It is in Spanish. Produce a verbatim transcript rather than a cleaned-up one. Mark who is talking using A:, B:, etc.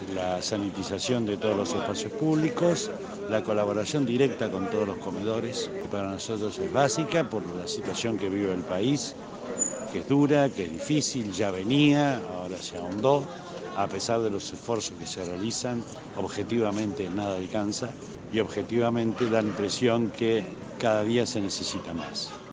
A: la sanitización de todos los espacios públicos, la colaboración directa con todos los comedores, que para nosotros es básica por la situación que vive el país, que es dura, que es difícil, ya venía, ahora se ahondó. A pesar de los esfuerzos que se realizan, objetivamente nada alcanza y objetivamente da la impresión que cada día se necesita más.